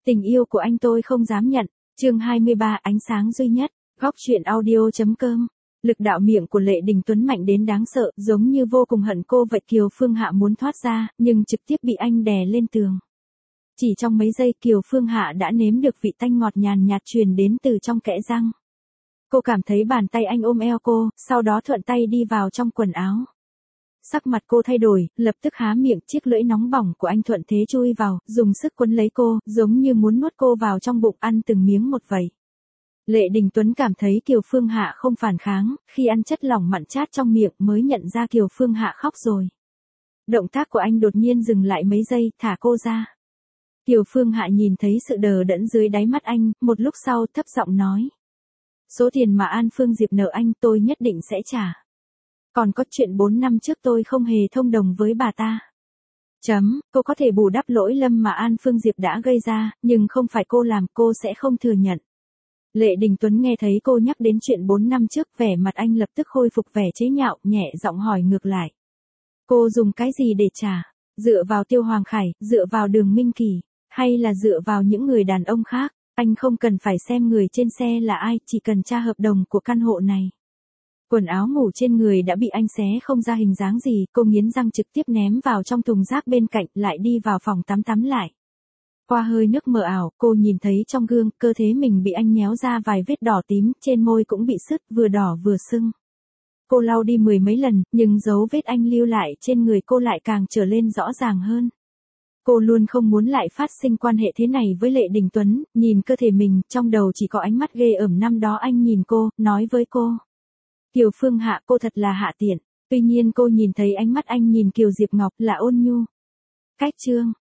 Tình yêu của anh tôi không dám nhận. Chương 23 ánh sáng duy nhất. Góc truyện audio.com. Lực đạo miệng của Lệ Đình Tuấn mạnh đến đáng sợ, giống như vô cùng hận cô vậy. Kiều Phương Hạ muốn thoát ra, nhưng trực tiếp bị anh đè lên tường. Chỉ trong mấy giây Kiều Phương Hạ đã nếm được vị tanh ngọt nhàn nhạt truyền đến từ trong kẽ răng. Cô cảm thấy bàn tay anh ôm eo cô, sau đó thuận tay đi vào trong quần áo. Sắc mặt cô thay đổi, lập tức há miệng, chiếc lưỡi nóng bỏng của anh thuận thế chui vào, dùng sức quấn lấy cô, giống như muốn nuốt cô vào trong bụng ăn từng miếng một vậy. Lệ Đình Tuấn cảm thấy Kiều Phương Hạ không phản kháng, khi ăn chất lỏng mặn chát trong miệng mới nhận ra Kiều Phương Hạ khóc rồi. Động tác của anh đột nhiên dừng lại mấy giây, thả cô ra. Kiều Phương Hạ nhìn thấy sự đờ đẫn dưới đáy mắt anh, một lúc sau thấp giọng nói. Số tiền mà An Phương Diệp nợ anh tôi nhất định sẽ trả. Còn có chuyện 4 năm trước tôi không hề thông đồng với bà ta. Cô có thể bù đắp lỗi lầm mà An Phương Diệp đã gây ra, nhưng không phải cô làm, cô sẽ không thừa nhận. Lệ Đình Tuấn nghe thấy cô nhắc đến chuyện 4 năm trước, vẻ mặt anh lập tức khôi phục vẻ chế nhạo, nhẹ giọng hỏi ngược lại. Cô dùng cái gì để trả? Dựa vào Tiêu Hoàng Khải, dựa vào Đường Minh Kỳ, hay là dựa vào những người đàn ông khác? Anh không cần phải xem người trên xe là ai, chỉ cần tra hợp đồng của căn hộ này. Quần áo ngủ trên người đã bị anh xé không ra hình dáng gì, cô nghiến răng trực tiếp ném vào trong thùng rác bên cạnh, lại đi vào phòng tắm lại. Qua hơi nước mờ ảo, cô nhìn thấy trong gương, cơ thể mình bị anh nhéo ra vài vết đỏ tím, trên môi cũng bị sứt, vừa đỏ vừa sưng. Cô lau đi 10 mấy lần, nhưng dấu vết anh lưu lại trên người cô lại càng trở lên rõ ràng hơn. Cô luôn không muốn lại phát sinh quan hệ thế này với Lệ Đình Tuấn, nhìn cơ thể mình, trong đầu chỉ có ánh mắt ghê ởm năm đó anh nhìn cô, nói với cô. Kiều Phương Hạ, cô thật là hạ tiện. Tuy nhiên cô nhìn thấy ánh mắt anh nhìn Kiều Diệp Ngọc là ôn nhu. Cách chương.